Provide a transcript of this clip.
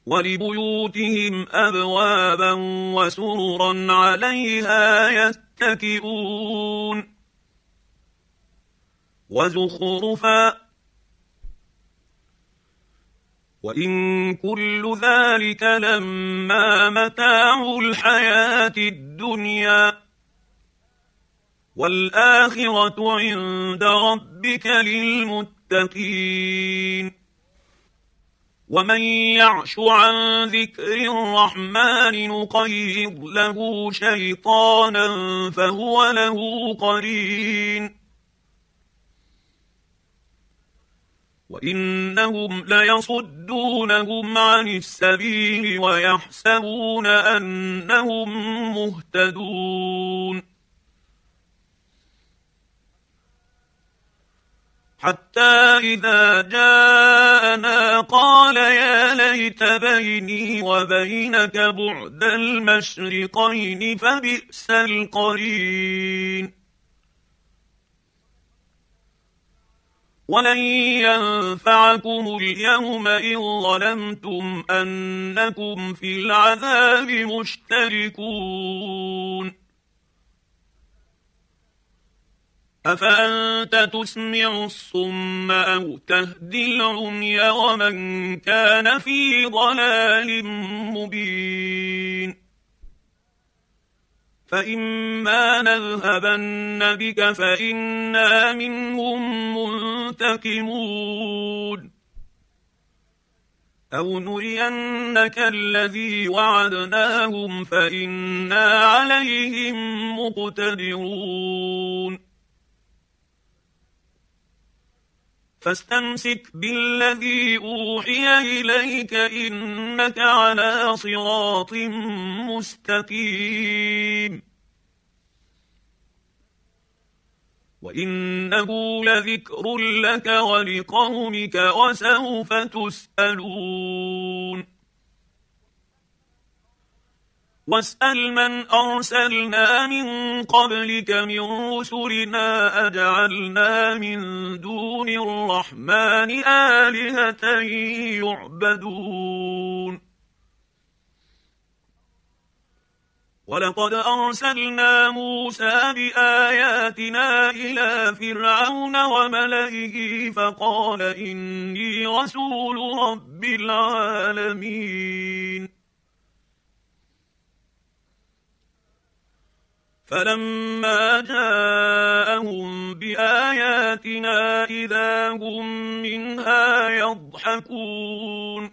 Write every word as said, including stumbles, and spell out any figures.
ولبيوتهم أبوابا وسررا عليها يتكئون وزخرفا وإن كل ذلك لما متاع الحياة الدنيا والآخرة عند ربك للمتقين. ومن يعش عن ذكر الرحمن نقيض له شيطانا فهو له قرين وإنهم ليصدونهم عن السبيل ويحسبون أنهم مهتدون حتى إذا جاءنا قال يا ليت بيني وبينك بعد المشرقين فبئس القرين. ولن ينفعكم اليوم إن ظلمتم أنكم في العذاب مشتركون. أفأنت تسمع الصم أو تهدي العمي ومن كان في ضلال مبين. فإما نذهبن بك فإنا منهم منتقمون أو نرينك الذي وعدناهم فإنا عليهم مقتدرون. فاستمسك بالذي أوحي إليك إنك على صراط مستقيم وإنه لذكر لك ولقومك وسوف تسألون. واسأل من أرسلنا من قبلك من رسلنا أجعلنا من دون الرحمن آلهة يعبدون. ولقد أرسلنا موسى بآياتنا إلى فرعون وملئه فقال إني رسول رب العالمين. فلما جاءهم بآياتنا إذا هم منها يضحكون